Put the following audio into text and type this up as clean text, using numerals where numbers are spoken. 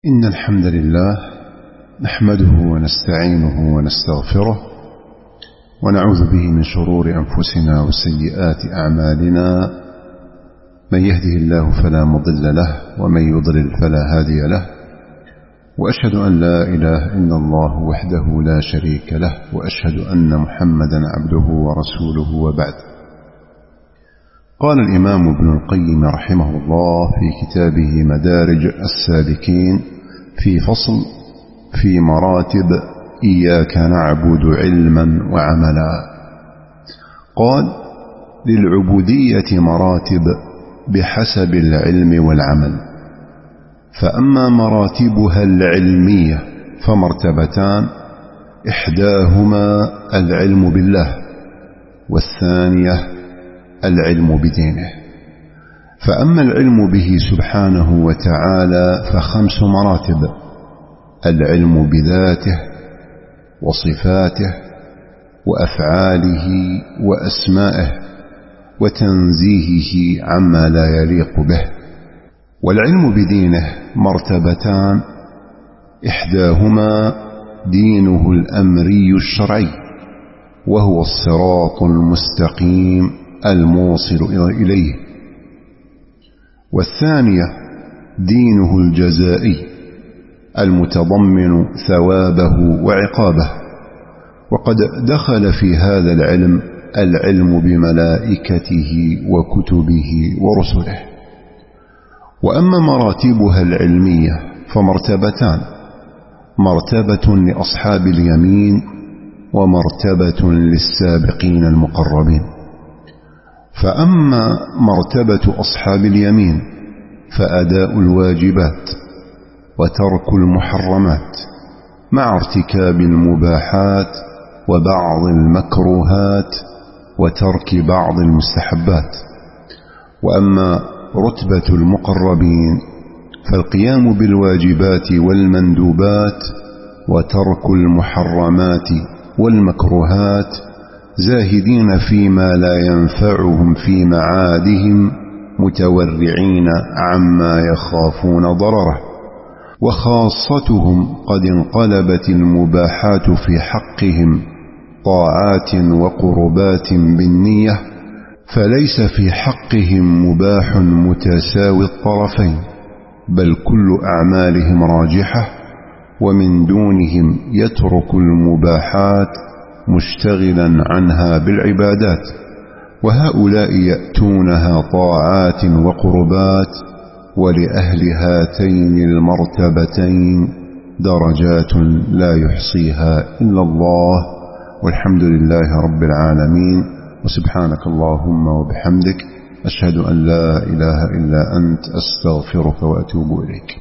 إن الحمد لله نحمده ونستعينه ونستغفره ونعوذ به من شرور أنفسنا وسيئات أعمالنا. من يهده الله فلا مضل له ومن يضلل فلا هادي له، وأشهد أن لا إله إلا الله وحده لا شريك له، وأشهد أن محمدا عبده ورسوله، وبعد. قال الإمام ابن القيم رحمه الله في كتابه مدارج السالكين في فصل في مراتب إياك نعبد علما وعملا، قال: للعبودية مراتب بحسب العلم والعمل، فأما مراتبها العلمية فمرتبتان: إحداهما العلم بالله، والثانية العلم بدينه. فأما العلم به سبحانه وتعالى فخمس مراتب: العلم بذاته وصفاته وأفعاله وأسمائه وتنزيهه عما لا يليق به. والعلم بدينه مرتبتان: إحداهما دينه الأمري الشرعي، وهو الصراط المستقيم الموصل إليه، والثانية دينه الجزائي المتضمن ثوابه وعقابه. وقد دخل في هذا العلم بملائكته وكتبه ورسله. وأما مراتبها العلمية فمرتبتان: مرتبة لأصحاب اليمين ومرتبة للسابقين المقربين. فأما مرتبة أصحاب اليمين فأداء الواجبات وترك المحرمات مع ارتكاب المباحات وبعض المكروهات وترك بعض المستحبات. وأما رتبة المقربين فالقيام بالواجبات والمندوبات وترك المحرمات والمكروهات، زاهدين فيما لا ينفعهم في معادهم، متورعين عما يخافون ضرره. وخاصتهم قد انقلبت المباحات في حقهم طاعات وقربات بالنية، فليس في حقهم مباح متساوي الطرفين، بل كل أعمالهم راجحة، ومن دونهم يترك المباحات مشتغلا عنها بالعبادات. وهؤلاء يأتونها طاعات وقربات. ولأهل هاتين المرتبتين درجات لا يحصيها إلا الله، والحمد لله رب العالمين. وسبحانك اللهم وبحمدك، أشهد أن لا إله إلا أنت، أستغفرك وأتوب إليك.